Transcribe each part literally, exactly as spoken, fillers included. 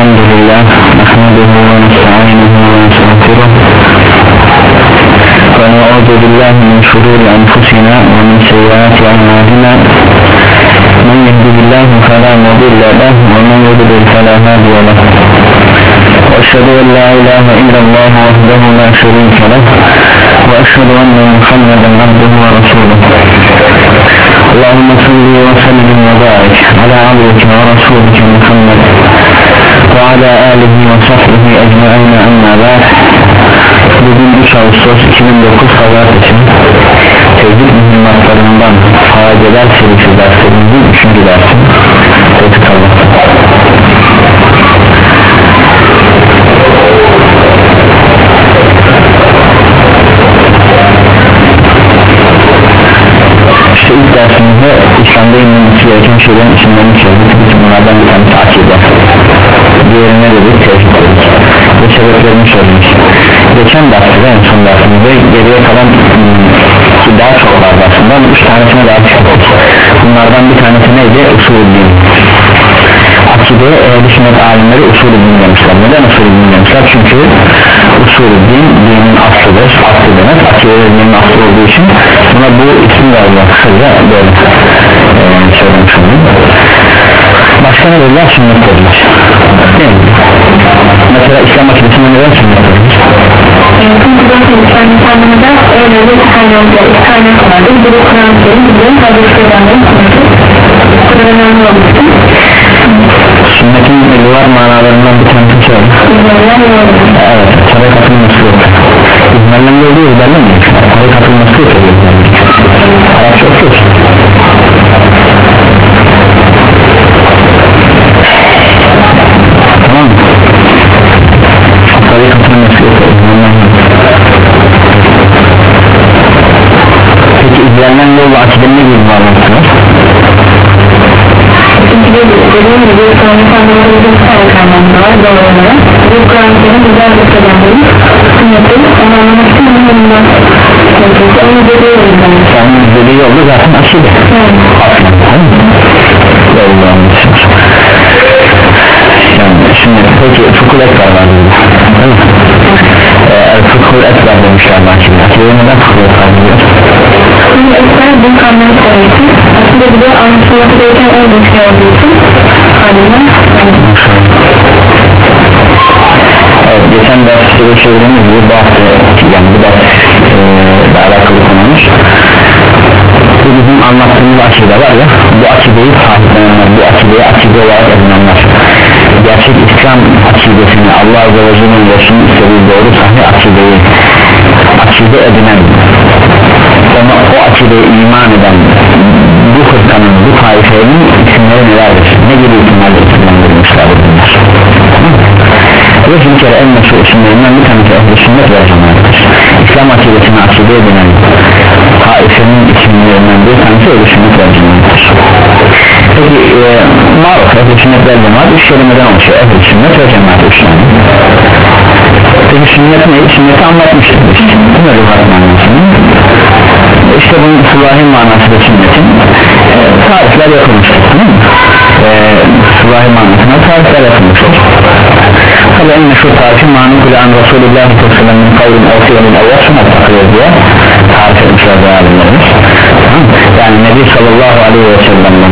الحمد لله نحمده ونستعينه ونستغفره ونعوذ بالله من شرور أنفسنا ومن سيئات أعمالنا من يهده الله فلا مضل له ومن يضلل فلا هادي له وأشهد أن لا إله إلا الله وحده لا شريك له وأشهد أن محمدا عبده ورسوله اللهم صل وسلم وبارك على عبدك ورسولك محمد وعلى آله وصحبه أجمعين أما بعد. Bugün üç Ağustos iki bin dokuz Pazartesi tevhid mühimmatlarından faydeler serisi derslerimizin üçüncü dersi. Tevhid Allah'ta İşte ilk dersimizde İslam'da inanması gereken şeylerin isimlerini çözdik. Bütün bunlardan bir tanesi akide, diğerine dedik tevhid dedik ve sebeplerini söyledik. Geçen dersimizde, en son dersimizde geriye kalan ki daha çok var aslında, üç tanesine daha çıktık. Bunlardan bir tanesi neydi? Usul-ü din. Akideye ehl-i sünnet alimleri usul-ü din demişler. Neden usul-ü din demişler? Çünkü usul-ü din dinin aslıdır. Aslı demek, akide dinin aslı olduğu için buna bu isim verdiler. Kısaca böyle ee, söylemiş oldum. Başka ne dediler? Sünnet dediler. Değil mi? Mesela İslam akidesinde neden sünnet dediler? Çünkü zaten İslam insanlarında öyle bir kaynak kaynak vardır. Bu da Kur'an-ı Kerim, bu da Hazreti Peygamber'in sünneti. Bu kadar önemli olmuştu. Sünnetin ilvar manalarından bir tanesi söyle. Evet, tabi katılması yok. İzmerlen de oluyor, izmerlen mi? Tabi katılması yok. Arapça okuyor. Tamam mı? Tabi katılması yok. Peki izlerden yolu akidenin ne gibi bağlantısı var? Çünkü dediğim gibi Kur'an-ı Kerim'de bir tane kaynaklı var doğru olarak. Bu Kur'an-ı Kerim güzel bir peygamberin sünneti, onu anlamak için bundan çünkü onu dediği yoldan. Onun dediği yolda zaten akide. Aslında yolda anlaşılır. Yani sünnet, peki fıkhul ekber var burada. Değil mi? Ee, fıkhul ekber demişler akide. Akide neden fıkhul ekber diyor? Fıkhul ekber bir kanunu koyuyordu. Aslında bir de anlaşılması gereken en büyük şey olduğu için halinden evet, geçen derste geçirdiğimiz bu bahsi, yani bu bahsi ile alakalı konumuz bu bizim anlattığımız akide var ya, bu akideyi sahiplenenler, bu akideyi akide olarak edinenler, gerçek İslam akidesini, Allah Azze ve Celle'nin Resulü'nün istediği doğru sahih akideyi akide edinen, ona o akideye iman eden bu fırkanın, bu taifenin isimleri nelerdir? Ne gibi isimlerle isimlendirilmişlerdir bunlar? Ve bir kere en meşhur isimlerinden bir tanesi ehl-i sünnet ve cemaattir. İslam akidesini akide edinen taifenin isimlerinden bir tanesi ehl-i sünnet ve cemaattir. Peki e, maruf ehl-i sünnet ve cemaat üç kelimeden oluşuyor. Ehl-i sünnet ve cemaat üç tane. Peki sünnet ne? Sünneti anlatmıştık işte. Bu ne lügat manasını? İşte bunun sılahi manası da sünnetin e, tarifler yapılmıştır. E, sılahi manasına tarifler yapılmıştır. Tabi en meşhur tarifi manukule an Resulullah sallallahu aleyhi ve sellem'in kavlin avsiyenin evvel sünnet takılıyor diye tarif etmişler bu alimlerimiz. Yani Nebi sallallahu aleyhi ve sellem'in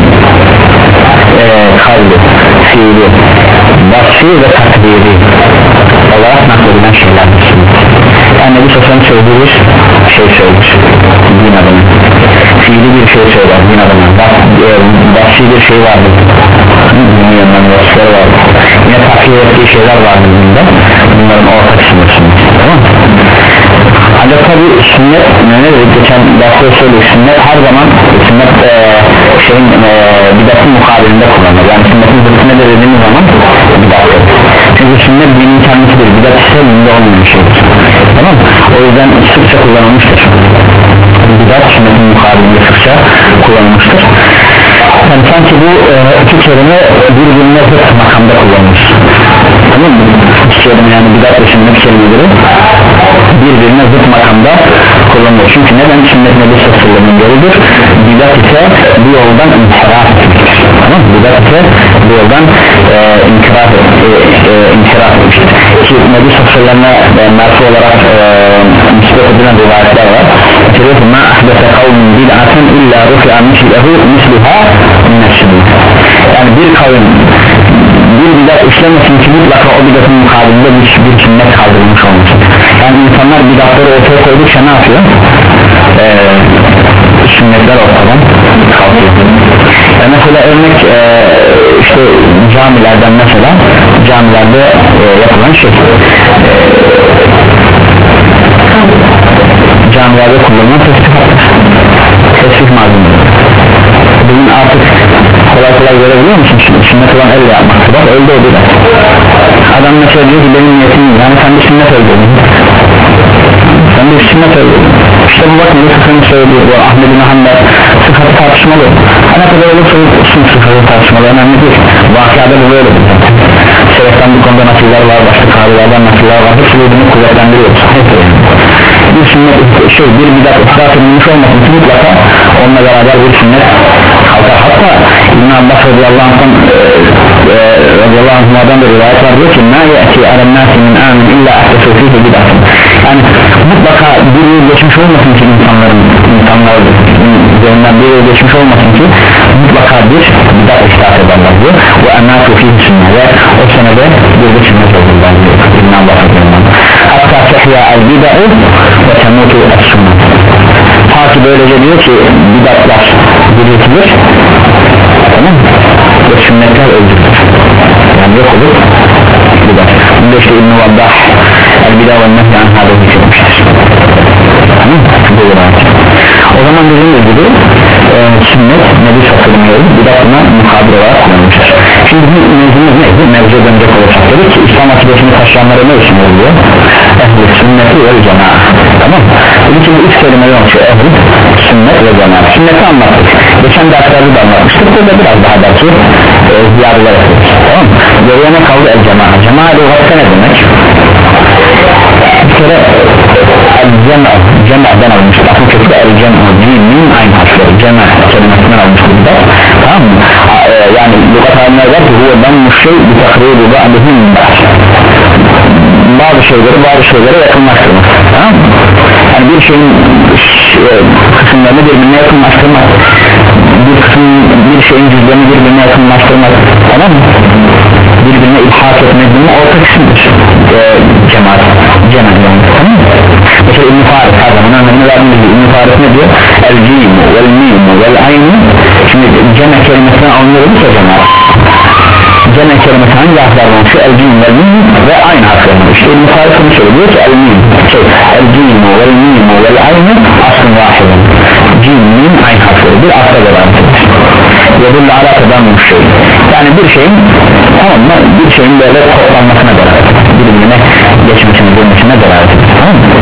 e, kavli, fiili, vasfi ve takdiri olarak nakledilen şeyler. Yani Nebi sallallahu aleyhi ve sellem bir şey söyler din adına, fiili bir şey söyler din adına, vasfi bir şey vardır, bunun yanından vasfları vardır, yine takdir ettiği şeyler vardır bunda, bunların ortak sınırsın, tamam mı? Ancak tabi sünnet, ne dedik geçen derste söylüyor, sünnet her zaman sünnet e, şeyin e, bidatın mukabilinde kullanılır. Yani sünnetin zıttı nedir dediğimiz zaman bidattır. Çünkü sünnet dinin kendisidir, bidat ise dinde olmayan şeydir, tamam mı? O yüzden sıkça kullanılmıştır. Bidat sünnetin mukabilinde sıkça kullanılmıştır. Yani sanki bu e, iki kelime birbirine zıt makamda kullanılmış, tamam mı? İki kelime, yani bidat ve sünnet kelimeleri birbirine zıt makamda kullanılıyor. Çünkü neden? Sünnet Nebi sallallahu aleyhi ve sellem'in yoludur, bidat ise bu yoldan inhiraf etmiştir, tamam mı? Bu bidat ise bu yoldan e, inkiraf, e, e, inkiraf etmiştir ki Nebi Sallallahu e, merfu olarak e, nispet edilen rivayetler var. Diyor ki ma ahdese kavmin bid'aten illa rufi'a mislihu misliha minneşşidin. Yani bir kavim bir bidat işlemesin ki mutlaka o bidatın mukabilinde bir, bir sünnet kaldırılmış olması. Yani insanlar bidatları ortaya koydukça ne yapıyor? Ee, sünnetler ortadan kalkıyor. Yani mesela örnek e, işte camilerden mesela camilerde e, yapılan şey e, camilerde kullanılan tesbihatlar, tesbih malzemeleri. Bugün artık kolay kolay görebiliyor musun? Sünnet olan elle yapmak var, öldü o bidat. Adam mesela diyor ki benim niyetim yani sen bir sünnet öldürdün, sen bir sünnet öldürdün. İşte bu bakın bu sıkıntı söylüyor, bu Ahmed bin Hanbel sıfatı tartışmalı. Ne kadar olursa olsun sıfatı tartışmalı, önemli değil. Vakıada bu böyle bir zaten. Seleften bu konuda nasiller var, başka kahvelerden nasiller var, hepsi birbirini kuvvetlendiriyor. Bir sünnet şey, bir bidat ısrat edilmiş olmasın ki mutlaka onunla beraber bir sünnet kalkar. Hatta İbn Abbas radıyallahu anh'tan e, e, radıyallahu anh'dan da rivayet var, diyor ki ma ye'ti alennâsi min âmin illa ahdesu fîhi bidatın. Yani mutlaka bir yıl geçmiş olmasın ki insanların insanlar üzerinden bir yıl geçmiş olmasın ki mutlaka bir bidat ısrat ederler diyor. Ve ennâtu fîhi sünnet ve o senede bir de sünnet olurlar diyor İbn Abbas radıyallahu anh. Hatta tehya el bida'u ve temutu es sünnet. Ta ki böylece diyor ki bidatlar diriltilir, tamam mı? Ve sünnetler öldürülür, yani yok olur bidat. Bunda işte İbn-i Vaddah el bida ve nehya anhâda hükmetmiştir, tamam mı? O zaman dediğim gibi e, sünnet Nebi Sallallahu bidatına mukabil olarak kullanmıştır. Şimdi bu mevzumuz neydi? Mevzuya dönecek olacak dedik ki İslam akidesini taşıyanlara ne için oluyor? Ehl-i sünneti ve cemaat, tamam mı? Dedi ki bu üç kelime yok şu ehl-i sünnet ve cemaat. Sünneti anlattık, geçen derslerde de anlatmıştık, burada biraz daha belki e, ziyareler ettik, tamam mı? Geriye ne kaldı? El-cemaat. Cemaat olarak ne demek? Bir kere el-cem'a, cem'den almış, bakın kötü el-cem'a, cim'in aynı harfleri, cem'a kelimesinden almış burada, tamam mı? E, yani lügat haline der ki huve ben müşşey bir takribi ba'dihim bazı şeyleri bazı şeylere yakınlaştırmak, tamam mı? Yani bir şeyin e, kısımlarını birbirine yakınlaştırmak, bir kısım bir şeyin cüzlerini birbirine yakınlaştırmak, tamam mı? Birbirine ilhak etmek, bunu orta kısımdır e, cemaat, cemaat yani, tamam mı? Mesela İbn-i Faris her zaman önemli verdiğimiz gibi İbn-i Faris ne diyor? El-cim, vel-mim, vel-ayni. Şimdi cemaat kelimesine anlıyoruz ya cemaat. Cemaat kelimesi hangi harflerden? Şu el-cim, vel-mim ve aynı harflerden. İşte İbn-i Faris onu söylüyor ki el-mim, şey, el-cim, vel-mim, vel-ayni aslında vahidin. Cim, mim aynı harfleri bir asla beraberdir. Yedullu ala tadammuş şey. Yani bir şeyin, tamam mı? Bir şeyin böyle toplanmasına beraber, birbirine geçmesine, dönmesine beraber, tamam mı?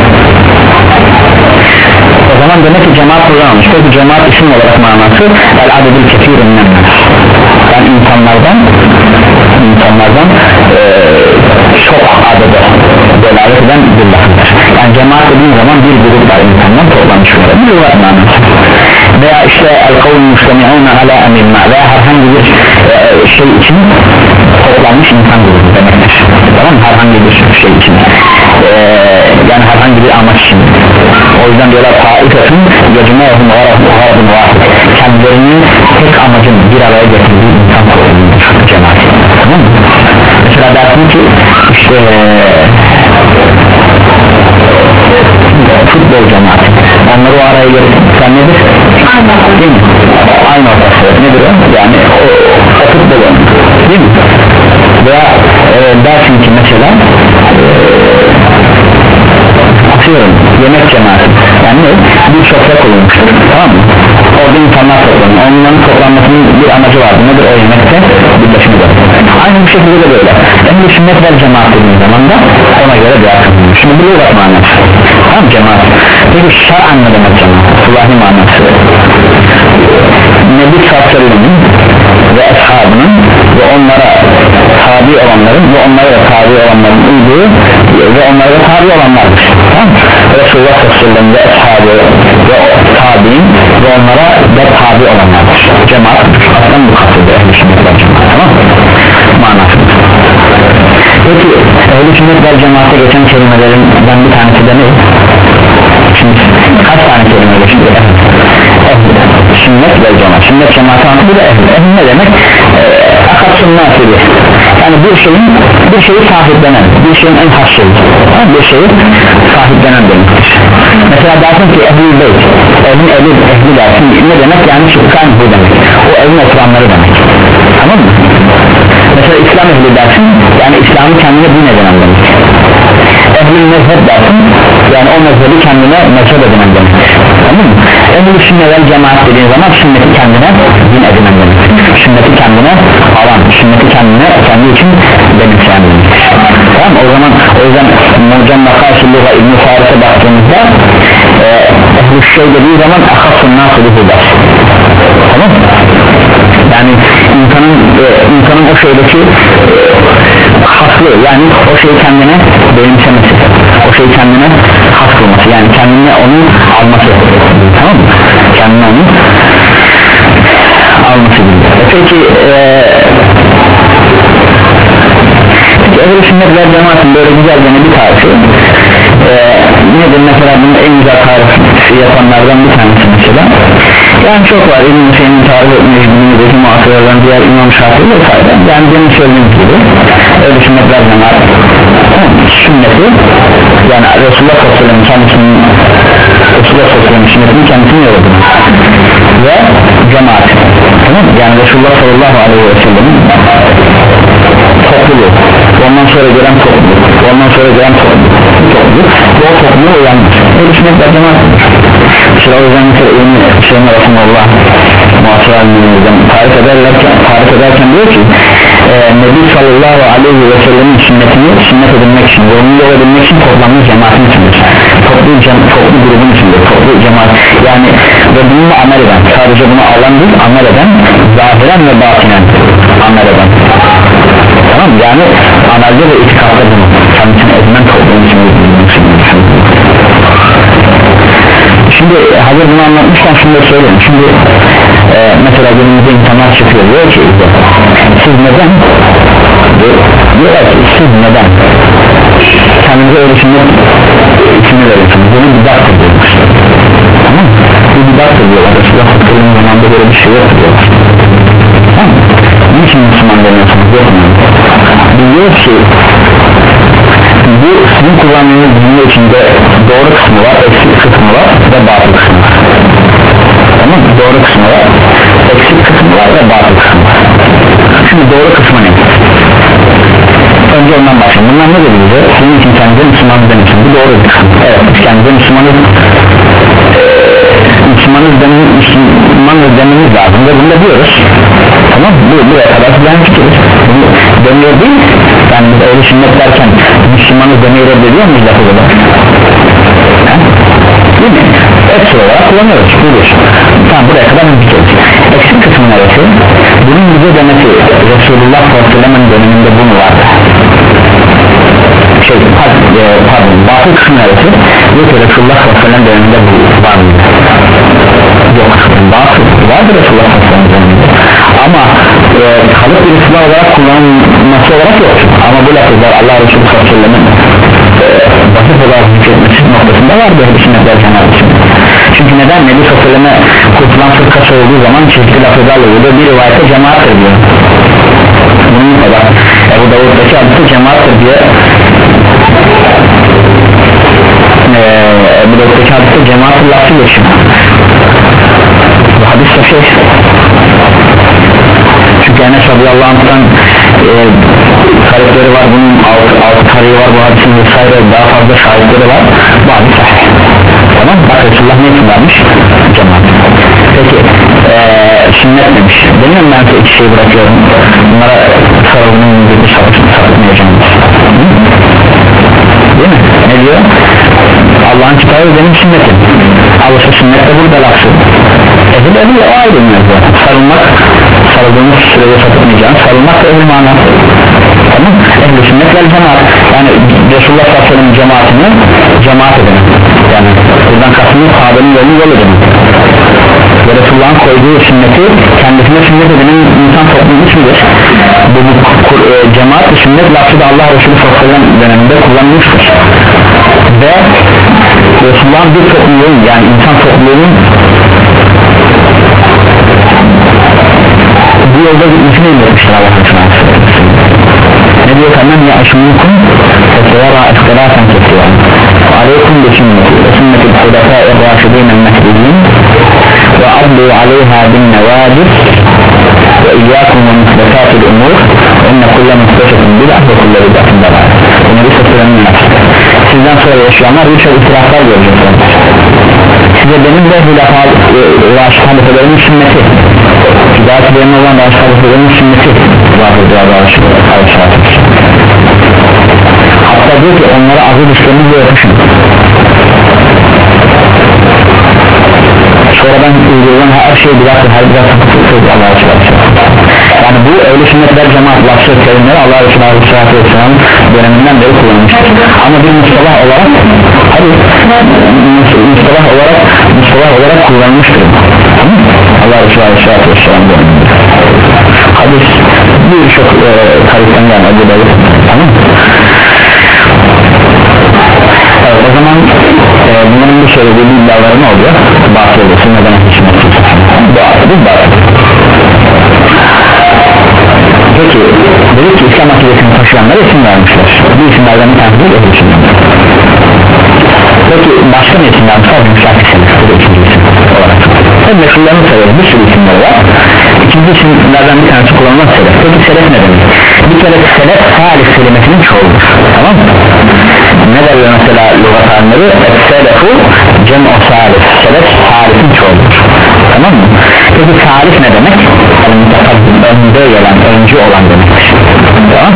O zaman demek ki cemaat kullanılmış. Peki cemaat isim olarak manası el-adedül kefirinden, yani insanlardan insanlardan ee, çok adede delalet eden bir lafıdır. Yani cemaat dediğin zaman bir grup var insanlar toplanmış olarak bir grup manası. Veya işte el-kavl müştemi'ûne alâ emilmâ veya herhangi bir e, şey için toplanmış insan grubu demektir, tamam mı? Herhangi bir şey için e, yani herhangi bir amaç için. O yüzden diyorlar taifetun yecmâhum gâradun vâhid, kendilerinin tek amacın bir araya getirdiği insan topluluğudur cemaat, tamam mı? Mesela dersin ki işte futbol cemaati, onları o araya getiren nedir? Değil mi? Aynı ortası nedir o? Yani o, o futbol değil mi? Veya e, dersin ki mesela atıyorum yemek cemaati, yani ne? Bir sofra kurulmuştur, tamam mı? Orada insanlar toplanıyor, onların toplanmasının bir amacı vardı, nedir o yemekte? Birleşmedir. Aynı bir şekilde de böyle en bir sünnet vel cemaat dediğin zaman da ona göre bir akıllı. Şimdi bu lügat manası, tamam cemaat. Peki şer'an ne demek cemaat? Allah'ın manası Nebi Sallallahu ve ashabının ve onlara tabi olanların ve onlara da tabi olanların uyduğu ve onlara da tabi olanlardır, tamam mı? Resulullah Sallallahu ve ashabı ve tabi'in ve onlara da tabi olanlardır. Cemaat aslında bu kapıda ehl-i sünnet ve geçen kelimelerinden bir tanesi de ne? Şimdi kaç tane kelime geçti? Ehl, sünnet ve cemaat. Sünnet cemaat anlatı bu da ehl. Ehl ne demek? Akatsın nasibi. Yani bir şeyin bir şeyi sahiplenen, bir şeyin en has şeyi, bir şeyi sahiplenen demektir. Mesela dersin ki ehl-i beyt, evin ehli, ehli dersin, ne demek? Yani çıkan bu demek, o evin oturanları demek, tamam mı? Mesela İslam ehli dersin, yani İslam'ı kendine din edinen demek. Ehl-i mezheb dersin, yani o mezhebi kendine mezhep edinen demek, tamam mı? Ehl-i sünnet vel cemaat dediğin zaman sünneti kendine din edinen demek, sünneti kendine alan, sünneti kendine kendi için benimseyen demek. Tamam, o zaman o yüzden Mucem Makasıllığa İbn-i Faris'e baktığımızda e, ehl-i şey dediği zaman ahassun nasılığı der, tamam, yani insanın e, insanın o şeydeki e, haslı, yani o şeyi kendine benimsemesi, o şeyi kendine has kılması, yani kendine onu alması, tamam mı? Kendine onu alması gibi. Peki eee ehl-i sünnet vel cemaatin böyle güzel gene bir tarifi ee, nedir mesela bunun en güzel tarifi yapanlardan bir tanesi mesela, yani çok var İbn-i Hüseyin'in tarif etmiş günümüzdeki muhasırlardan diğer İmam Şafii vesaire, yani benim söylediğim gibi ehl-i sünnet vel cemaat sünneti, yani Resulullah sallallahu aleyhi ve sellem kendisinin Resulullah sallallahu aleyhi ve sellem sünnetinin kendisini yolladı ve cemaat, tamam, yani Resulullah sallallahu aleyhi ve sellem'in topluluğu, ondan sonra gelen topluluk, ondan sonra gelen topluluk, topluluk ve o topluluğu uyanmış. Öyle sünnet ve cemaat. Mesela o yüzden mesela İbn-i Hüseyin Resulullah muhasır alimlerimizden tarif ederken, tarif ederken diyor ki e, Nebi sallallahu aleyhi ve sellem'in sünnetini sünnet edilmek için, yolunda olabilmek için toplanmış cemaatin içindir. Toplu, cem, toplu grubun içindir, toplu cemaat. Yani ve bununla amel eden, sadece bunu alan değil, amel eden, zahiren ve batinen amel eden. Tamam, yani amelde ve itikatta bunu kendisine edinen toplumun içindir. Şimdi hazır bunu anlatmışken şunu da söyleyeyim. Şimdi e, mesela günümüzde insanlar çıkıyor diyor ki siz neden diyorlar ki siz neden kendinize öyle sünnet ismini veriyorsunuz, bunu bidattır diyorlar, tamam mı? Bu bidattır diyorlar, Resulullah Fakkır'ın zamanında böyle bir şey yoktur diyorlar, tamam mı? Niçin Müslüman demiyorsunuz, yok mu? Biliyor ki bu sizin kullandığınız dünya içinde doğru kısmı var, eksik kısmı var ve batıl kısmı var, tamam mı? Doğru kısmı var, eksik kısmı var ve batıl kısmı var. Şimdi doğru kısmı ne? Önce ondan başlayalım. Bunlar ne dedi bize? Sizin için kendinize Müslümanız demişsin, bu doğru bir kısmı. Evet, biz kendinize Müslümanız Müslümanız dememiz, Müslümanız dememiz lazım ve bunu da diyoruz, tamam, bu buraya kadar sizden fikiriz, bunu demiyor değil, yani biz öyle sünnet derken Müslümanız demeyi reddediyor muyuz lafı da? Değil mi? Eksik olarak kullanıyoruz, buyuruyoruz, tamam, buraya kadar fikiriz. Eksik kısmı neresi? Bunun bize demesi Resulullah sallallahu aleyhi ve sellem'in döneminde bunu vardı, şey, pardon, batıl kısmı neresi? Yok, Resulullah sallallahu aleyhi ve sellem döneminde bu var mı? Yok, batıl vardır Resulullah sallallahu aleyhi ve sellem, ama e, kalıp bir silah olarak kullanılması olarak yok. Ama bu lafızlar Allah Resulü sallallahu aleyhi ve sellem'in e, basit olarak hükmetmesi noktasında var böyle sünnetler cemaat için. Çünkü neden? Nebi sallallahu aleyhi ve selleme kurtulan fırkası olduğu zaman çeşitli lafızlarla uyuyor, bir rivayete cemaattir diyor. Bunun kadar Ebu Davud'daki hadisi cemaattir diye e, Ebu Davud'daki hadisi cemaattir lafı geçiyor. Bu hadis sahih. Çünkü Enes radıyallahu anh'tan e, tarifleri var, bunun altı, altı tarihi var, bu hadisin vesaire daha fazla şahitleri var, bu hadis sahih. Tamam, bak Resulullah ne için vermiş? Cemaat. Peki e, sünnet demiş, demiyorum ben ki iki şeyi bırakıyorum, bunlara sarılının bir sapıtmayacağım, değil mi? Ne diyor? Allah'ın kitabı benim sünnetim, Allah'ın sünnette burada lafı. Ehil ehil o ayrı mevzu. Sarılmak, sarıldığımız sürede sapıtmayacağım, sarılmak da ehil mana, tamam, ehl-i sünnet vel cemaat, yani Resulullah sallallahu aleyhi ve sellem cemaatini cemaat edelim, yani buradan kastımız sahabenin yolunu yol edelim ve Resulullah'ın koyduğu sünneti kendisine sünnet edenin insan toplumu içindir. Bu, bu e, cemaat dışında sünnet lafı da Allah Resulü sallallahu aleyhi ve sellem döneminde kullanılmıştır ve Resulullah'ın bir topluluğun yani insan topluluğunun bu yolda gitmesini emretmiştir Allah Resulü. Ne diyor kannan ya aşınlıkum fesevara ihtilafen kesiyor ve aleykum bi sünneti ve sünnetil hulefâ'ir râşidîn el-mehdiyyin ve adlu aleyha bin nevâcib ve iyyâkum ve muhdesatil umur ve inne kulle muhdesetin bid'ah ve kulle bid'atin dalâl. Bunu bir seslerini yaptı. Sizden sonra yaşayanlar birçok itiraflar görecekler. Size benim de hulefâ râşid halifelerin sünneti hidayet benim olan râşid halifelerin sünneti vardır diyor râşid halifelerin. Hatta diyor ki onlara azı düşlerimizle yapışın. Sonradan uygulanan her şey bidatı, her bidatı kutludur Allah'a çıkartır. Yani bu öyle sünnetler cemaat lafı terimleri Allah Resulü Aleyhisselatü Vesselam döneminden beri kullanmıştır. Ama bir mustalah olarak hadi mustalah olarak mustalah olarak kullanmıştır. Allah Resulü Aleyhisselatü Vesselam döneminde. Hadis birçok e, tarihten yani Ebu Davud. Tamam mı? Evet, o zaman e, bunların bir söylediği iddiaları ne oluyor? Batıl olsun neden hükümet bu batıl. Peki dedik ki İslam akidesini taşıyanlara isim vermişler. Bu isimlerden bir tanesi de isim. Peki başka bir isim vermişler? Müşahit isim. Bu da ikinci isim olarak. Hem meşhurlarını sayıyoruz, bir sürü isimler var. İkinci isimlerden bir tanesi kullanılan selef. Peki selef ne demek? Bir kere selef salih kelimesinin çoğudur. Tamam mı? Ne derler mesela lügat alimleri? Selefu cem'u salih. Selef salih'in çoğudur. Tamam mı? Peki salih ne demek? Önde gelen, öncü olan demektir. Tamam.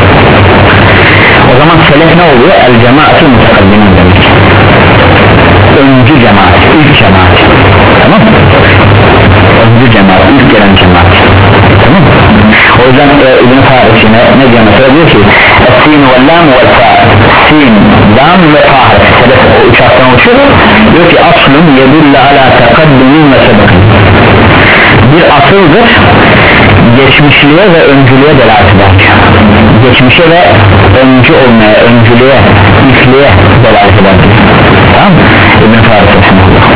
O zaman selef ne oluyor? El cemaat-ı mutakaddimin demek. Öncü cemaat, ilk cemaat. Tamam mı? Öncü cemaat, ilk gelen cemaat. Tamam mı? O yüzden e, İbn-i Farisi'ne ne diyor mesela? Diyor ki Es-sin ve lam ve fa sin, lam ve fa selef o üç harften oluşuyor. Diyor ki aslun yedulle ala tekaddumin ve sebekın. Bir asıldır geçmişliğe ve öncülüğe delalet eder. Geçmişe ve öncü olmaya, öncülüğe, ilkliğe delalet eder. Tamam mı? İbn-i Farisi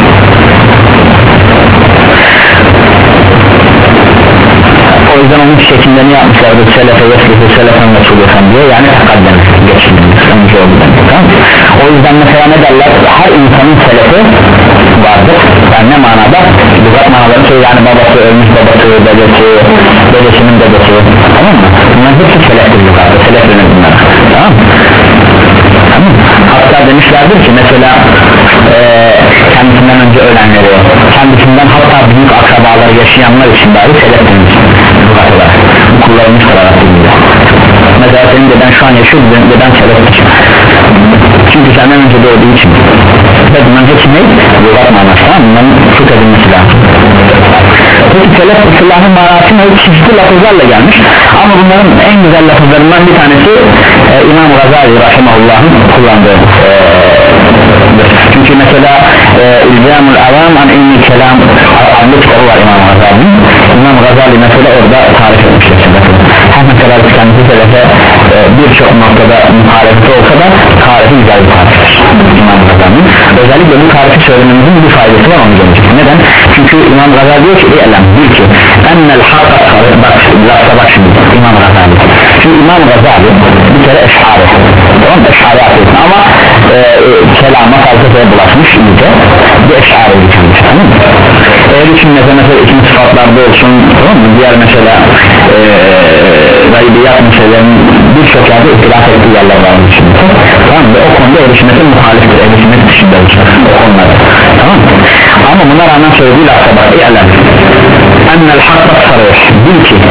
o yüzden onun şeklini yapmışlardı selefe yeslifi selefen ve sulufen diye yani takadden geçilmiş öncü oldu demek. Tamam mı? O yüzden mesela ne derler her insanın selefi vardır yani ne manada lügat manaları söylüyor yani babası ölmüş babası dedesi dedesinin dedesi tamam mı? Bunlar hepsi seleftir lügatta selef denir bunlar tamam mı? Tamam. Hatta demişlerdir ki mesela e, kendisinden önce ölenleri kendisinden hatta büyük akrabaları yaşayanlar için dahi selef denir bu kullanılmış olarak denir. Mesela senin deden şu an yaşıyor deden seleftir çünkü senden önce doğduğu için ve bunların hepsi ne? Lügat manası tamam mı? Bunların fıkh edilmesi lazım. Peki selef ıslahın manası ne? Çeşitli lafızlarla gelmiş ama bunların en güzel lafızlarından bir tanesi e, İmam Gazali Rahimahullah'ın kullandığı e, çünkü mesela e, İlzamul Avam an ilmi kelam adlı kitabı var İmam Gazali'nin İmam Gazali mesela orada tarif etmiştir her mesela kendisi selefe e, birçok noktada muhalefeti olsa da tarifi güzel bir tariftir İmam Gazali'nin özellikle bu tarifi söylememizin bir faydası var onu görecek neden? Çünkü İmam Gazali diyor ki eylem bil ki ennel hakka bak, lafta bak şimdi İmam Gazali çünkü İmam Gazali bir kere eşari tamam eşari atıyorsun ama e, e, kelama felsefeye bulaşmış iyice bir eşari bir kendisi tamam mı? Eğer için mesela, mesela ikinci sıfatlarda olsun tamam mı? Diğer mesela e, gaybiyat meselelerin birçok yerde ihtilaf ettiği yerler var şimdi tamam mı? Ve o konuda erişmesi muhaliftir erişmesi dışında olacak o konularda tamam mı? Ama buna rağmen söylediği lafta bak e'lem ennel hakka sarış bil ki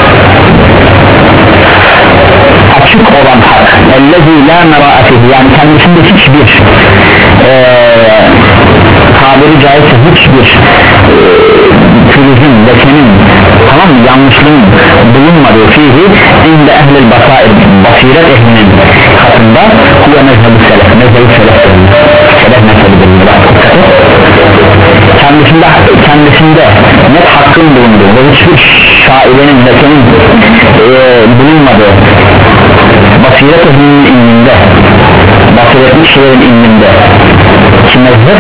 açık olan hak ellezî lâ merâetihi yani kendisinde hiçbir ee, tabiri caizse hiçbir e, pürüzün lekenin tamam mı yanlışlığın bulunmadığı fihi inde ehlil basair basiret ehlinin katında huve mezhebi selef mezhebi selef selef mezhebidir kendisinde kendisinde net hakkın bulunduğu ve hiçbir şairenin lekenin e, bulunmadığı basiret ehlinin ilminde, basiretli kişilerin ilminde ki mezhep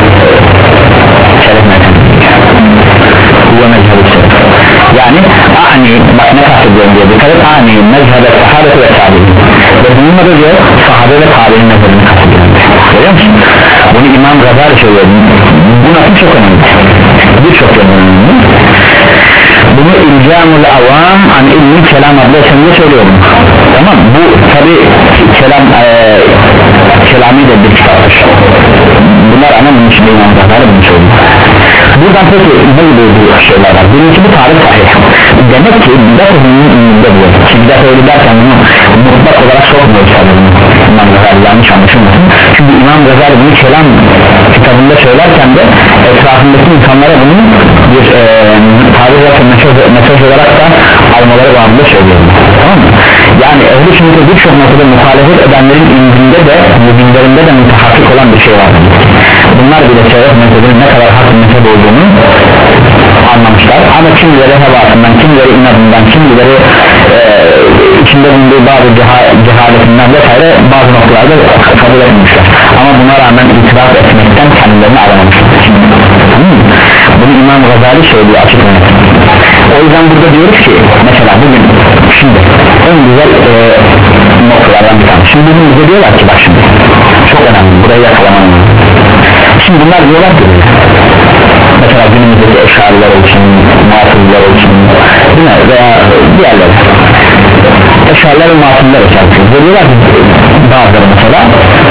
selef mezhebi bu mezhebi selef yani ani bak ne kastediyorum diye dikkat et ani mezhebe sahabe ve tabi'in ve bununla da diyor sahabe ve tabi'in mezhebini kastediyorum görüyor musun? Bunu İmam Gazali söylüyor bu nasıl çok önemli birçok önemli bunu İlcamul Avam an ilmi kelam adlı eserinde söylüyorum tamam bu tabi kelam e, kelami de bir kitaptır bunlar ana bunun içinde İmam Gazali bunu söylüyor buradan peki ne gibi bu şeyler var birincisi bu tarih sahih demek ki bidat ehlinin ilminde diyor ki bidat ehli derken bunu mutlak olarak sokmuyoruz tabi İmam Gazali yanlış anlaşılmasın çünkü İmam Gazali bunu kelam kitabında söylerken de etrafındaki insanlara bunu bir e, tarih ve mesaj, mesaj olarak da almaları bağımında söylüyorum tamam mı? Yani ehli sünnete birçok noktada muhalefet edenlerin indinde de mübinlerinde de mütehakkik olan bir şey var bunlar bile selef mezhebinin ne kadar hak mezhep olduğunu anlamışlar ama kimileri hevasından, kimileri inadından, kimileri e, içinde bulunduğu bazı ceha, cehaletinden vesaire bazı noktalarda kabul etmişler ama buna rağmen itiraz etmekten kendilerini alamamışlar hmm. bunu İmam Gazali söylüyor açık olarak o yüzden burada diyoruz ki mesela bugün şimdi en güzel e, noktalardan bir tane şimdi bugün bize diyorlar ki bak şimdi çok önemli burayı yakalaman şimdi bunlar diyorlar ki mesela günümüzdeki eşariler olsun muhafızlar olsun değil mi veya diğerleri eşariler ve muhafızlar olsun diyorlar ki bazıları mesela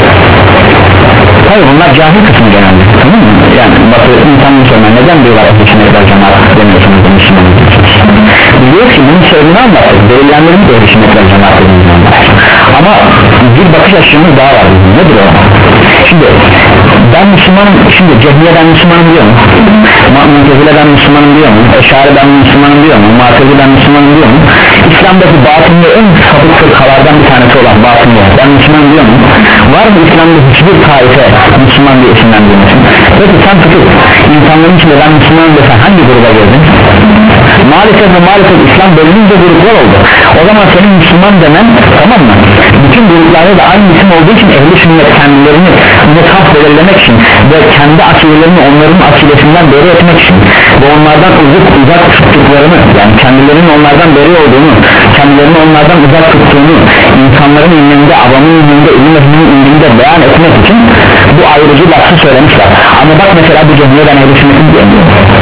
hayır bunlar cahil kısmı genelde tamam mı? Yani batı insan muhtemelen neden diyorlar ehlişine kadar cemaat demiyorsunuz da Müslüman diyor ki bunun sebebini anlattık belirlenlerin de ehlişine kadar cemaat demiyorsunuz ama bir bakış açımız daha var nedir o? Şimdi ben Müslümanım şimdi Cehmiye'den Müslümanım diyor mu? Mu'tezile'den Müslümanım diyor mu? Eşari'den Müslümanım diyor mu? Mu'tezile'den Müslümanım diyor mu? İslam'daki batınlı en sapık fırkalardan bir tanesi olan batınlı ben Müslümanım diyor mu? Var mı İslam'da hiçbir taife Müslüman diye isimlendirmişsin? Peki sen tutup insanların içinde ben Müslümanım desen hangi gruba girdin? Maalesef ve maalesef İslam bölümünce gruplar oldu o zaman senin Müslüman demen tamam mı? Bütün gruplarda da aynı isim olduğu için ehli sünnet kendilerini muthaf belirlemek için ve kendi akidelerini onların akidesinden beri etmek için ve onlardan uzak uzak tuttuklarını yani kendilerinin onlardan beri olduğunu kendilerini onlardan uzak tuttuğunu insanların ilminde avamın ilminde ilim ehlinin ilminde beyan etmek için bu ayrıcı lafı söylemişler ama bak mesela bu cemiyeden ehli sünnetin diyemiyor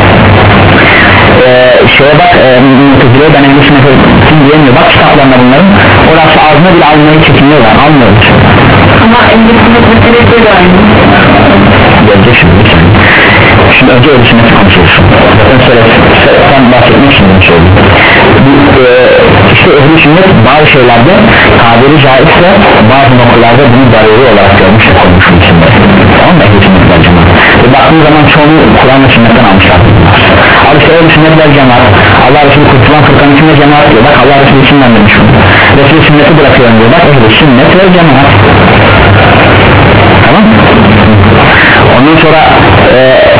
Ee, şeye bak e, Mutezile'ye ben ehli sünnetin diyemiyor bak kitaplarına bunların o lafı ağzına bile almayı çekiniyorlar almıyorlar ama ehli sünnet meselesi de aynı gelecek şimdi şimdi önce ehli sünneti konuşuyorsun zaten seleften bahsetmek için bunu söyleyeyim bu e, işte ehli sünnet bazı şeylerde tabiri caizse bazı noktalarda bunu zaruri olarak görmüş ve konuşmuş içinde tamam mı ehli sünnetler cemaat ve baktığın zaman çoğunu Kur'an ve sünnetten almışlar al işte ehli sünnetler cemaat Allah Resulü kurtulan fırkanın içinde cemaat diyor bak Allah Resulü içinden demiş Resulü sünneti bırakıyorum diyor bak ehli sünnet ve cemaat tamam ondan sonra e,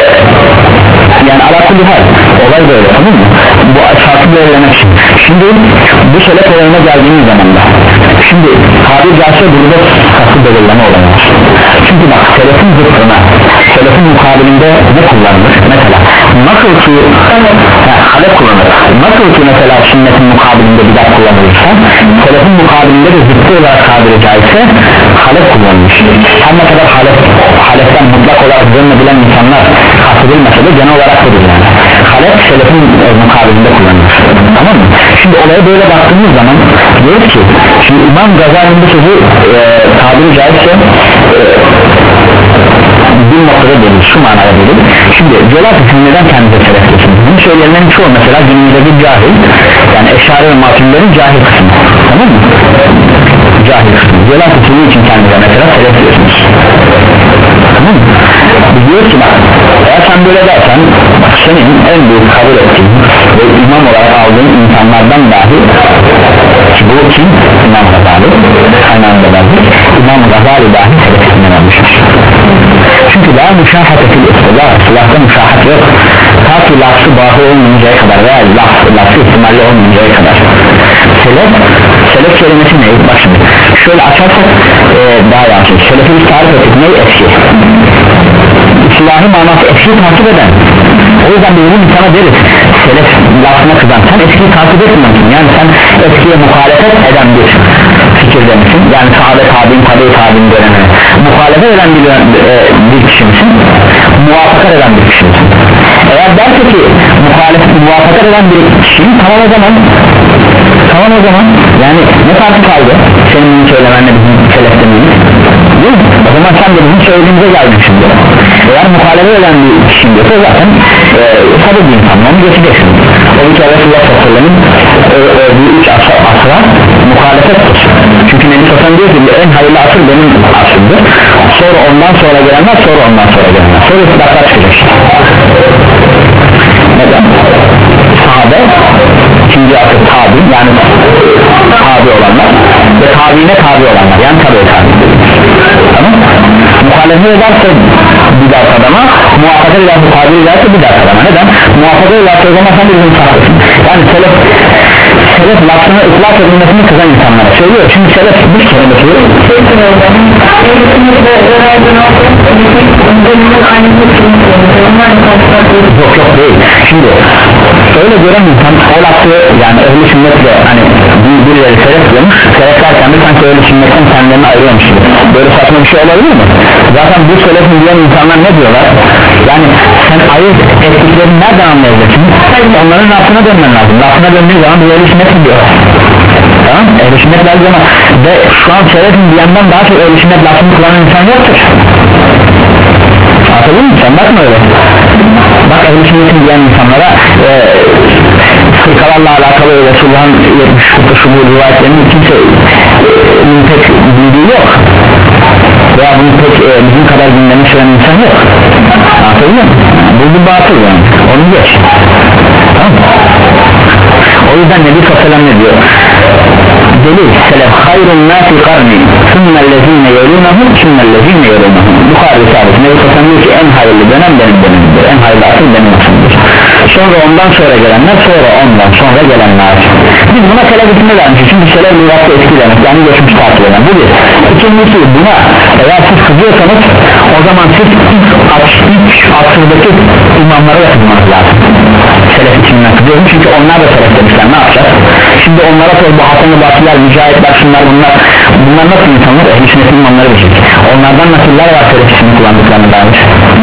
yani alakalı hal olay böyle tamam mı bu farklı belirlemek için şimdi bu selef olayına geldiğimiz zaman da şimdi tabir caizse burada farklı belirleme olayı var çünkü bak selefin zıttına selefin mukabilinde ne kullanılır mesela nasıl ki he, halef kullanılır nasıl ki mesela sünnetin mukabilinde bidat kullanılırsa selefin mukabilinde de zıttı olarak tabiri caizse halef kullanılmış her ne kadar halef, haleften mutlak olarak zannedilen insanlar kastedilmese de genel olarak budur yani halef selefin e, mukabilinde kullanılır tamam mı? Şimdi olaya böyle baktığımız zaman diyoruz ki şimdi İmam Gazali'nin bu sözü e, tabiri caizse e, bir noktada değil şu manaya değil şimdi diyorlar ki siz neden kendinize selef diyorsunuz bunu söyleyenlerin çoğu mesela günümüzde bir cahil yani eşari ve maturilerin cahil kısmı tamam mı? Cahil kısmı diyorlar ki sizin için kendinize mesela selef diyorsunuz tamam mı? Biz diyoruz ki bak eğer sen böyle dersen senin en büyük kabul ettiğin ve imam olarak aldığın insanlardan dahi ki bu kim? İmam Gazali aynı anda verdik İmam Gazali dahi selefisinden almışmış çünkü daha müşahate fil istilah silahta müşahat yok ta ki lafı bahı olmayıncaya kadar veya lafı, lafı ihtimalli olmayıncaya kadar selef selef kelimesi ne? Bak şimdi şöyle açarsak e, daha iyi açalım. Selefi biz tarif ettik, ne? Eski. İslahi manası eskiyi takip eden. O yüzden bizim insana deriz, selef lafına kızan, sen eskiyi takip etmiyorsun, yani sen eskiye muhalefet eden bir fikirde misin? Yani sahabe tabi'in, tabi tabi'in dönemine muhalefet eden bir, e, bir kişi misin? Muvaffakat eden bir kişi misin? Eğer derse ki muhalefet, muvaffakat eden bir kişiyim, tamam o zaman tamam o zaman yani ne farkı kaldı senin bunu söylemenle bizim seleften değil mi? O zaman sen de bizim söylediğimize geldin şimdi. Eğer muhalefet eden bir kişiyim diyorsa zaten e, tabi bir insan onu geçeceksin. O bir kere Resulullah sallallahu aleyhi ve sellem'in öldüğü üç asra, asra muhalefettir. Çünkü Nebi Sallallahu diyor ki en hayırlı asır benim asırdır, sonra ondan sonra gelenler, sonra ondan sonra gelenler, sonra ıslahlar çıkacak. Neden? Sahabe ikinci asır tabi, yani tabi olanlar ve tabiine tabi olanlar, yani tabi tabi. Tamam? Muhalefet ederse bidat adama, muhafaza ederse tabi ederse bidat adama. Neden? Muhafaza ederse o zaman sen bizim sanatısın. Yani selef selef lafını ıslak edilmesini kızan insanlara söylüyor. Çünkü selef bir kere bakıyor. Yok yok değil. Şimdi öyle gören insan o lafı, yani ehl-i sünnetle hani bir, birileri selef diyormuş, selef derken de sanki ehl-i sünnetten kendilerini ayırıyormuş gibi. Böyle saçma bir şey olabilir mi? Zaten bu selefin diyen insanlar ne diyorlar? Yani sen ayırt ettiklerini nereden anlayacaksın? Onların lafına dönmen lazım. Lafına döndüğü zaman bir ehl-i sünnet diyor. Tamam? Ehl-i sünnet lazım ama ve şu an selefin diyenden daha çok ehl-i sünnet lafını kullanan insan yoktur. Anladın mı? Sen bakma öyle. Bak ehl-i sünnetin diyen insanlara e, fırkalarla alakalı Resulullah'ın yetmiş şu bu rivayetlerinin kimse e, pek bildiği yok veya bunu pek e, bizim kadar dinlemiş olan insan yok. Anladın mı? Bu bir batıl yani, onu geç. Tamam mı? O yüzden Nebi Sallallahu aleyhi ve sellem ne diyor? Delil, selef hayrun nâfi karni sümmellezîne yelûnahum sümmellezîne yelûnahum. Bukhari sabit, Nebi Sallallahu aleyhi ve sellem diyor ki en hayırlı dönem benim dönemimdir, en hayırlı asıl benim asıldır. Sonra ondan sonra gelenler, sonra ondan sonra gelenler. Biz buna selef isimde vermişiz, çünkü selef lügatta eski demek, yani geçmiş takip eden. Bu bir. İkincisi, buna eğer siz kızıyorsanız o zaman siz ilk asırdaki imamlara yakınmanız lazım. Selef isimden kızıyorum çünkü onlar da selef demişler, ne yapacağız? Şimdi onlara sor, bu Hasan-ı Basriler, Mücahitler, şunlar bunlar, bunlar nasıl insanlar? Ehl-i sünnetin imamları bilecek. Onlardan nasiller var selef ismini kullandıklarını dair.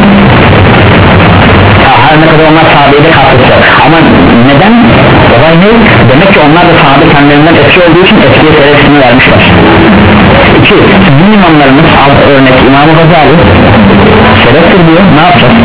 Her ne kadar onlar sahabeye de katılsa, ama neden? Olay ne? Demek ki onlar da sahabe kendilerinden eski olduğu için eskiye selef ismini vermişler. İki, din imamlarımız, alt örnek İmam-ı Gazali seleftir diyor, ne yapacağız?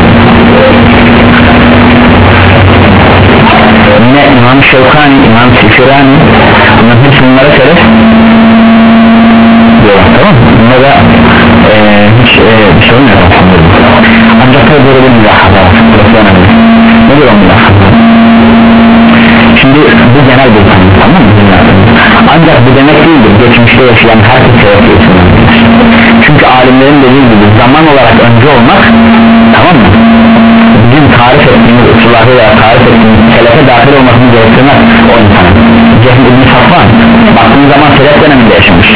Ne İmam-ı Şevkani, İmam-ı Sifirani, bunların hepsi bunlara selef diyorlar, tamam mı? Bunlara e, hiç e, bir sorun yok ancak da böyle bir mülahada var. Ne diyor o mülahada? Şimdi bu genel bir konu, tamam mı? Ancak bu demek değildir geçmişte yaşayan herkes selef isimler. Çünkü alimlerin dediği gibi zaman olarak önce olmak, tamam mı? Bizim tarif ettiğimiz usulları veya tarif ettiğimiz selefe dahil olmasını gerektirmez o insana. Cehm İbn-i Safvan baktığımız zaman selef döneminde yaşamış.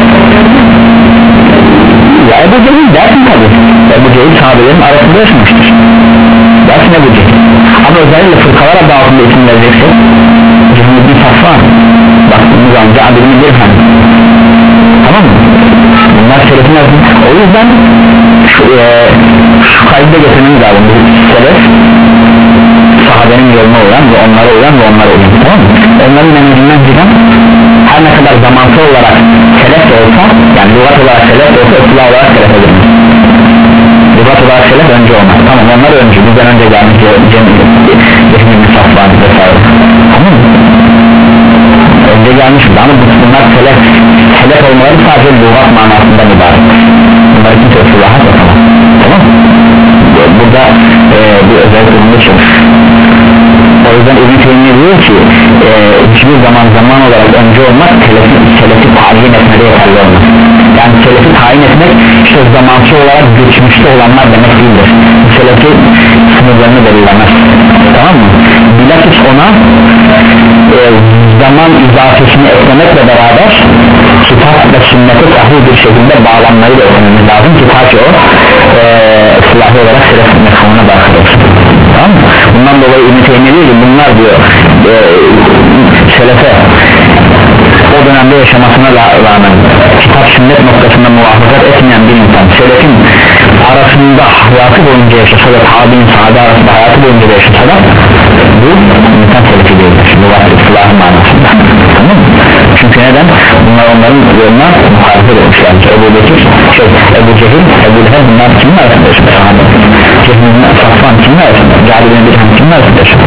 Ya Ebu Cehil dersin tabi, Ebu Cehil sahabelerin arasında yaşamıştır, dersin Ebu Cehil. Ama özellikle fırkalar adı altında isim verecekse Cehm İbn-i Safvan baktığımız zaman Cabir İbn-i Dirhem, tamam mı? Bunlar selefin arasında. O yüzden şu, e, şu kayıda getirmemiz lazım. Selef sahabenin yoluna uyan ve onlara uyan ve onlara uyan, tamam mı? Onların emrinden giden her ne kadar zamansal olarak selef de olsa, yani lügat olarak selef de olsa ıslah olarak selef edilmez. Lügat olarak selef önce olmaz, tamam, onlar önce, bizden önce gelmiş Cemil, Cemil Safvan vesaire, tamam mı? Önce gelmiş ama bunlar selef, selef olmaları sadece lügat manasında mübarek. Bunlar kimse ıslahat yapamaz, tamam mı? Burada e, bir özel durumda çalışır. O yüzden İbn-i Teymiye diyor ki e, hiçbir zaman zaman olarak önce olmak selefi, selefi tayin etmede yeterli olmaz. yani selefi tayin etmek işte zamansal olarak geçmişte olanlar demek değildir. Selefi sınırlarını belirlemez, tamam mı? Bilakis ona e, zaman izafesini eklemekle beraber kitap ve sünnete sahih bir şekilde bağlanmayı da eklememiz lazım ki ta ki o e, silahı olarak selef mefhumuna dahil olsun, tamam mı? Bundan dolayı Ibn-i Teymiye diyor ki bunlar diyor e, selefe o dönemde yaşamasına rağmen kitap sünnet noktasında muvafakat etmeyen bir insan selefin arasında hayatı boyunca yaşasa da tabi'in sahabe arasında hayatı boyunca da yaşasa da bu insan selefi değildir muvafakat silahı manasında, tamam mı? Çünkü neden? Bunlar onların yoluna muhalefet etmişler. Ebu Bekir, şey, Ebu Cehil, Ebu Leheb bunlar kimin arasında yaşadı? Sahabe Cehil'in Safvan kimin arasında? Cabir'in bir hanım kimin arasında yaşadı?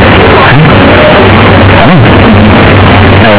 Tamam mı? Evet.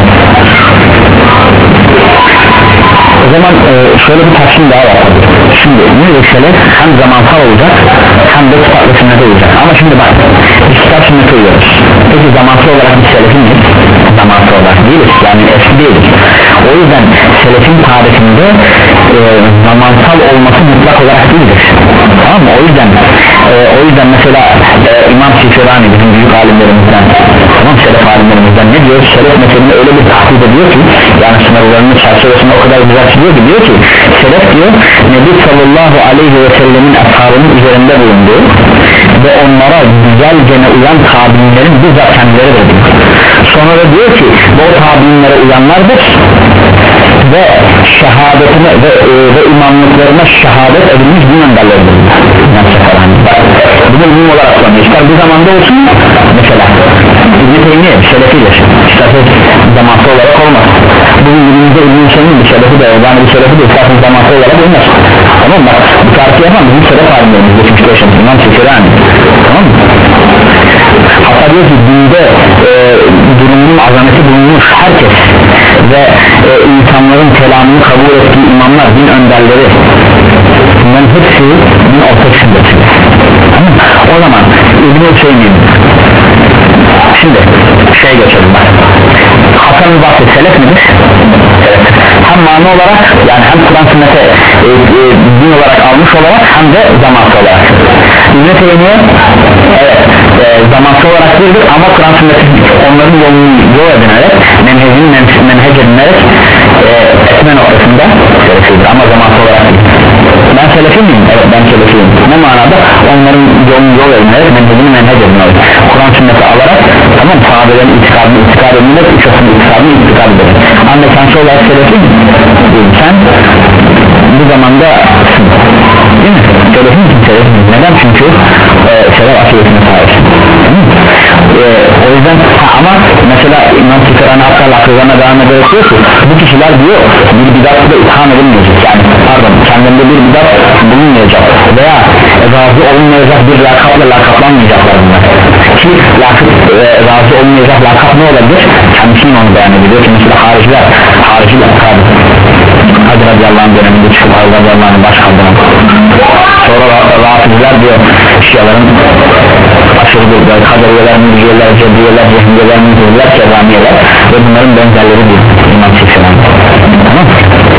O zaman e, şöyle bir taksim daha var tabii. Şimdi bir mesele hem zamansal olacak hem de kitaplı sünnete olacak. Ama şimdi bak biz kitap sünnete uyuyoruz. Peki zamansal olarak bir selefin mi? Zamansal olarak değiliz, yani eski değiliz. O yüzden selefin tarifinde e, zamansal olması mutlak olarak değildir, tamam mı? O yüzden e, o yüzden mesela e, İmam Sifirani bizim büyük alimlerimizden, tamam, selef alimlerimizden ne diyor? Selef meselini öyle bir tahdid ediyor ki, yani sınırlarının çerçevesinde o kadar güzel diyor ki, diyor ki selef diyor Nebi sallallahu aleyhi ve sellemin ashabının üzerinde bulunduğu ve onlara güzelce uyan tabiinlerin bizzat kendileri de diyor. Sonra da diyor ki bu tabiinlere uyanlardır ve şehadetine ve, e, ve imamlıklarına şehadet edilmiş din önderleridir. Bunu umum olarak kullanıyor. İster bu zamanda olsun mesela İbn-i Teymiye selefidir. İsterse zamansal olarak olmaz. Bugün günümüzde İbn-i Teymiye bir selefi de yani bir selefi de isterse zamansal olarak olmaz. Tamam mı? Bu tarifi yapan bizim selef halimlerimiz geçmişte yaşamış İmam Sifirani, tamam mı? Hatta diyor ki dinde e, durumunun azameti bulunmuş herkes ve e, insanların kelamını kabul ettiği imamlar, din önderleri, bunların hepsi din ortasında. O zaman İbn-i Hüseyin şimdi şey geçelim bak, Hasan-ı Basri selef midir? Evet. Hem mani olarak yani hem Kur'an sünnete e, e, din olarak almış olarak hem de zamansal olarak. İbn-i Teymiye evet e, zamansal olarak değildir ama Kur'an sünneti onların yolunu yol edinerek menhecini menhec edinerek e, etme noktasında selefidir ama zamansal olarak değil. Ben selefi miyim? Evet ben selefiyim. Ne manada? Onların yolunu yol edinerek menhecini menhec edinerek Kur'an sünneti alarak, tamam, sahabelerin itikadını itikad edinerek üçasının itikadını itikad eder. Anne kendisi olarak selefi mi? Sen bu zamanda değil mi? Selefi misin? Selefi misin? Neden? Çünkü e, selef akidesine sahipsin. E, o yüzden ha, ama mesela İmam Sifirani hatta lafızlarına devam ederek diyor ki bu kişiler diyor bir bidatı da itham edilmeyecek, yani pardon kendinde bir bidat bulunmayacak veya razı olunmayacak bir lakapla lakaplanmayacaklar bunlar ki lakap, e, razı olmayacak lakap ne olabilir? Kendisinin onu beyan ediyor ki mesela hariciler harici lakabı Hadi radiyallahu anh döneminde çıkıp Hadi radiyallahu anh baş kaldırın, sonra rahatsızlar diyor şiaların aşırı gruplar, kaderiyeler, mürciyeler, cediyeler, cehmiyeler, mürciyeler, kezamiyeler ve bunların benzerleri diyor İmam Sifirani, tamam.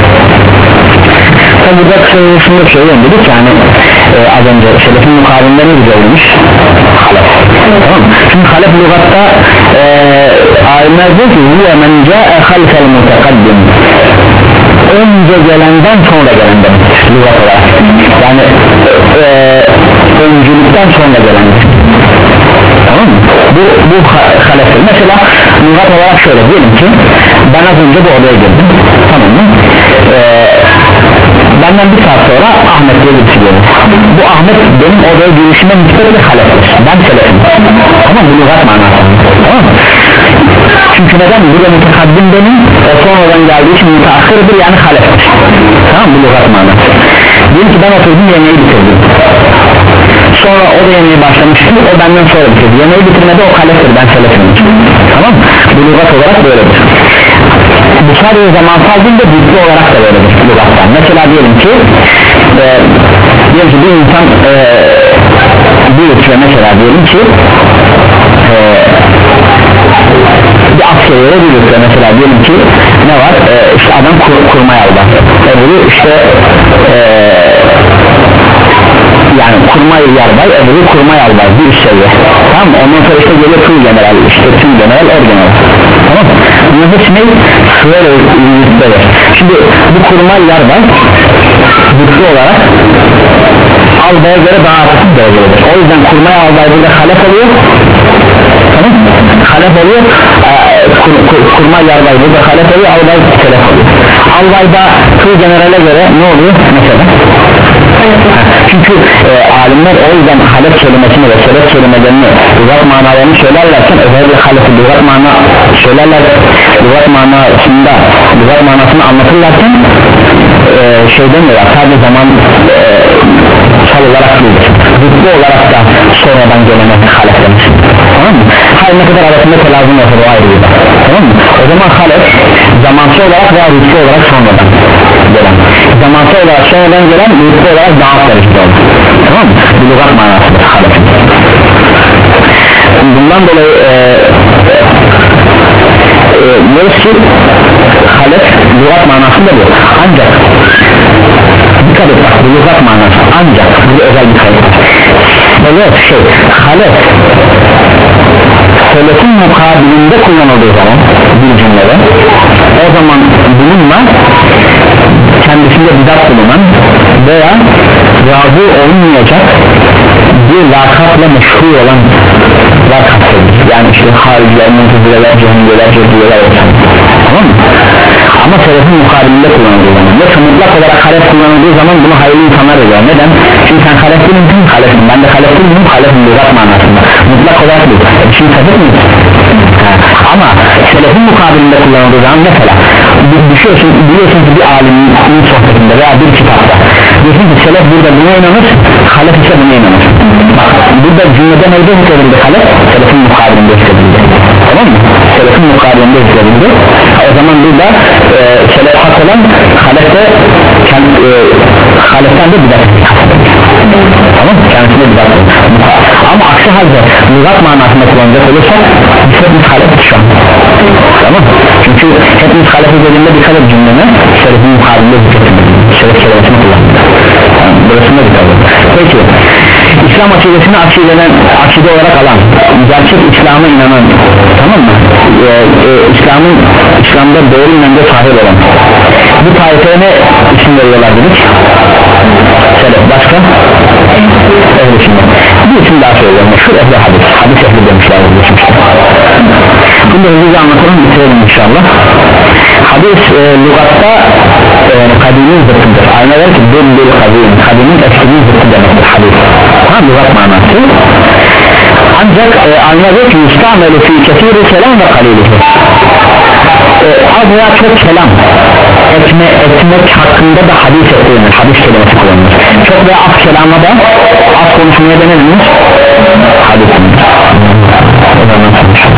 Tabi burada kısa şunu da söyleyeyim dedik yani e, az önce selefin mukavimlerini güzelmiş halef, tamam. Şimdi halef lügatta e, alimler diyor ki huve men câe halfel mutekaddim, önce gelenden sonra gelen demektir lügat olarak, yani e, öncülükten sonra gelen, tamam mı? Bu, bu haleftir. Mesela lügat olarak şöyle diyelim ki ben az önce bu odaya girdim, tamam mı? E, benden bir saat sonra Ahmet diye birisi gelir. Bu Ahmet benim odaya girişime müspet bir haleftir. Ben selefim. Tamam, bu lügat manası. Tamam mı? Çünkü neden? Burada mutekaddim benim, o sonradan geldiği için müteakhirdir, yani haleftir. Tamam, bu lügat manası. Diyelim ki ben oturdum, yemeği bitirdim. Sonra o da yemeği başlamıştır, o benden sonra bitirdi. Yemeği bitirmede o haleftir, ben selefim. Tamam mı? Bu lügat olarak böyledir. Bu sadece zamansal değil de bilgi olarak da böyledir lügattan. Mesela diyelim ki e, diyelim ki bir insan e, bir ülke mesela diyelim ki e, bir askeriyere bir mesela diyelim ki ne var ee, işte adam kur, kurma yalda öbürü işte ee, yani kurma yarbay öbürü kurma yarbay bir seviye tamam mı ondan sonra işte geliyor tüm general işte tüm general orgeneral tamam mı bunun hepsi ne sırayla yürütmeler şimdi bu kurma yarbay güçlü olarak albaya göre daha hafif derecedir o yüzden kurma albay burada halef oluyor tamam mı halef oluyor ee, kur, kur, kurma yarbay burada halef oluyor albay telef oluyor albayda tüm generale göre ne oluyor mesela çünkü e, alimler o yüzden halef kelimesini ve sebep kelimelerini lügat manalarını söylerlerken özellikle halefi lügat mana söylerler lügat manasında lügat manasını anlatırlarken e, şey demiyorlar sadece zaman e, sal olarak değil zıttı olarak da sonradan gelene halef demiş tamam mı? Hayır ne kadar arasında telazım olsa o ayrı tamam mı? O zaman halef zamansal olarak veya rütbü olarak sonradan gelen zamansal olarak sonradan gelen rütbü olarak daha karıştı olur tamam mı? Bu lügat manasıdır halefin bundan dolayı e, e, neresi halef lügat manasında bu ancak dikkat et bak bu lügat manası ancak bu özel bir kayıt evet şey halef selefin mukabilinde kullanıldığı zaman bir cümlede o zaman bununla kendisinde bidat bulunan veya razı olmayacak bir lakapla meşhur olan lakaptır yani işte hariciler, muntezileler, cehmiyeler, cehmiyeler olacak tamam mı? Ama selefin mukabilinde kullanıldığı zaman yoksa mutlak olarak halef kullanıldığı zaman bunu hayırlı insanlar ediyor neden? Çünkü sen halef değilim, halefim ben de halef değilim, halefim lügat manasında mutlak olarak değil, şimdi sabit miyiz? Ama selefin mukabilinde kullanıldığı zaman mesela düşüyorsun, biliyorsun ki bir alimin sohbetinde veya bir kitapta diyorsun ki selef burada buna inanır, halef ise buna inanır bak burada cümlede neyde hissedildi halef? Selefin mukabilinde hissedildi tamam mı? Selefin mukabilinde hissedildi o zaman burada e, selef hak olan halefte kendi, e, haleften de bidat tamam mı? Kendisine bidat ama aksi halde lügat manasında kullanacak olursak hepimiz halef şu an tamam mı? Çünkü hepimiz halef üzerinde dikkat et cümleme selefin mukabilinde hissedildi selef kelimesini kullandı tamam, burasında dikkat et peki İslam akidesini akideden, akide olarak alan gerçek İslam'a inanan tamam mı? Ee, e, İslam'ın İslam'da doğru inanca sahip olan bu tarifeye ne isim veriyorlar dedik? Selef başka? Ehli sünnet bir isim daha söylüyorum meşhur ehli hadis hadis ehli demişler bunu da hızlıca anlatalım bitirelim inşallah hadis e, lügatta e, kadimin zıttıdır ayna der ki dillil kadim kadimin eskinin zıttı demektir hadis ha lügat manası ancak e, ayna der ki yustamelu fi kesiri selam ve kalilihi e, az veya çok kelam etme, etmek hakkında da hadis ettiğiniz hadis kelimesi kullanılır çok veya az kelama da az konuşmaya denilmiş hadis o zaman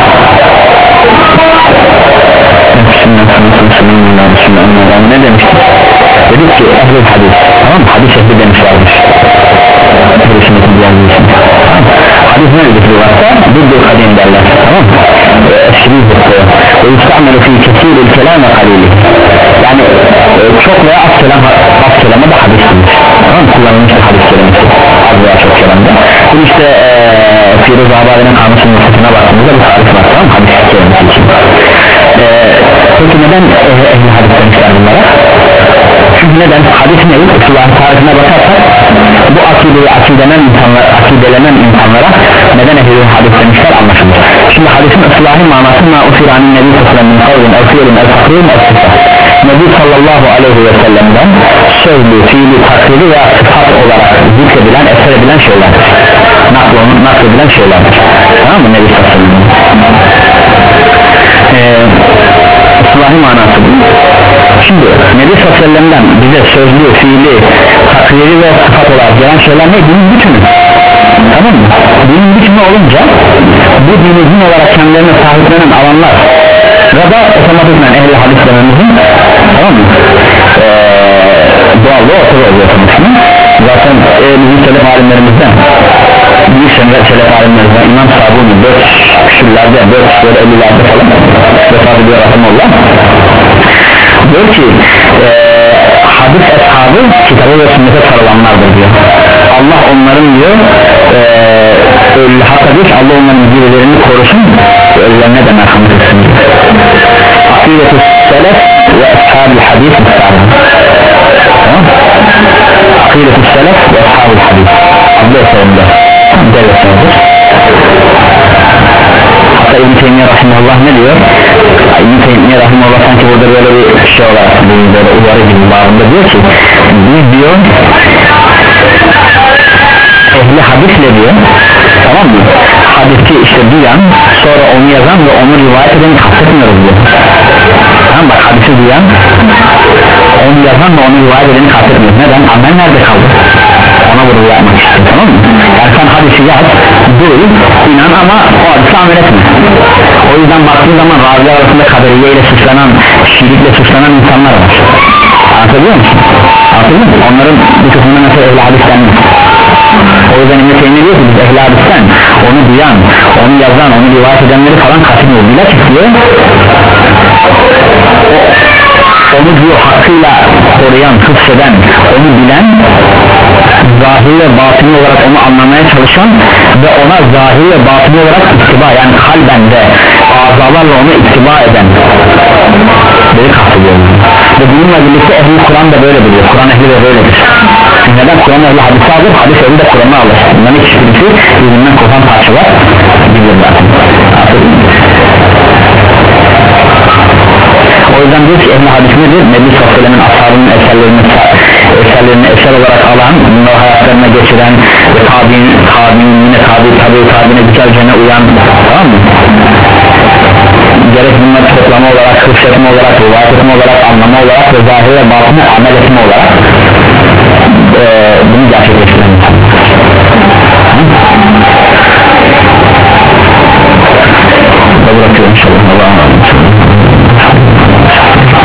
ne demiştik? Dedik ki ehl-i hadis tamam mı? Hadis ehli demişlermiş Hristiyanlıkın diğer bir isim tamam mı? Hadis ne dedik lügatta? Bir kadim derler tamam mı? Eşkili zıttı ve yustamelu fi kesiril kelam ve kalili yani e, çok veya az kelam az kelama da hadis demiş tamam mı? Kullanılmıştır hadis kelimesi az veya çok kelamda bunu işte e, Firuz Abadi'nin kanunun nefesine baktığımızda bu tarif var tamam mı? Hadis kelimesi için e, peki neden eh, ehli hadis demişler bunlara? Çünkü neden? Hadis neyi? Allah'ın tarifine bakarsak bu akideyi akidelenen insanlar, akidelenen insanlara neden ehli hadis demişler anlaşılır. Şimdi hadisin ıslahi manası ma usiranin nebi sallallahu aleyhi ve sellem el fakrin el sıfat Nebi sallallahu aleyhi ve sellem'den sözlü, fiili, takriri veya sıfat olarak zikredilen, eser edilen şeylerdir nakledilen, nakledilen şeylerdir tamam mı? Nebi sallallahu aleyhi ve sellem eee ıslahi manası bu. Şimdi Nebi sallallahu aleyhi ve sellem'den bize sözlü, fiili, takriri ve sıfat olarak gelen şeyler ne? Dinin bütünü tamam mı? Dinin bütünü olunca bu dini din olarak kendilerine sahiplenen alanlar ve da otomatikman ehl-i hadis dememizin tamam mı? Ee, doğallığı ortada oluyor otomatikman zaten e, bizim selef alimlerimizden büyük selef alimlerden İmam Sabuni dört küsürlerde dört ellilerde falan vefat ediyor rahmetullah, diyor ki e, hadis eshabı kitabı ve sünnete sarılanlardır diyor. Allah onların diyor e, ölü, hatta diyor ki Allah onların zirvelerini korusun ve ölülerine de merhamet etsin diyor. Akidetü selef ve ashab-ı hadis müstahane. Tamam, Akidetü selef ve ashab-ı hadis adlı eserinde devletlerdir. Hatta İbn-i Teymiye rahimahullah ne diyor? İbn-i Teymiye rahimahullah sanki burada böyle bir şey olarak böyle uyarı gibi bağında diyor ki biz diyor ehli hadisle diyor, tamam mı, hadisi işte duyan sonra onu yazan ve onu rivayet eden kastetmiyoruz diyor. Tamam, bak hadisi duyan onu yazan ve onu rivayet edeni kastetmiyoruz. Neden? Amel nerede kaldı? Ona vurgu yapmak istiyor, tamam mı? Yani sen hadisi yaz, duy, inan ama o hadisi amel etme. O yüzden baktığın zaman raviler arasında kaderiye ile suçlanan, şirikle suçlanan insanlar var. Anlatabiliyor musun? Anlatabiliyor musun? Onların bir kısmında mesela ehli hadis denmez. O yüzden İbn-i Teymiye diyor ki biz ehli hadisten onu duyan, onu yazan, onu rivayet edenleri falan katılmıyor. Bilakis diyor onu diyor hakkıyla koruyan, hıfzeden, onu bilen, zahir ve batini olarak onu anlamaya çalışan ve ona zahir ve batini olarak ittiba, yani kalben de azalarla onu ittiba eden böyle kastediyor. Ve bununla birlikte ehli Kur'an da böyle biliyor. Kur'an ehli de böyledir. Neden? Kur'an ehli hadisi alır, hadis ehli de Kur'an'ı alır. Bunların ikisi birbirinden kopan parçalar bilirler. O yüzden diyor ki ehli hadis nedir? Nebi Sallallahu Aleyhi ve Sellem'in ashabının eserlerini, eserlerini eser olarak alan, bunları hayatlarına geçiren ve tabi'in, tabi'in yine tabi, tabi, tabi'ine güzelce uyan, tamam mı? Gerek bunları toplama olarak, hıfzetme olarak, rivayet etme olarak, anlama olarak ve zahir ve batını amel etme olarak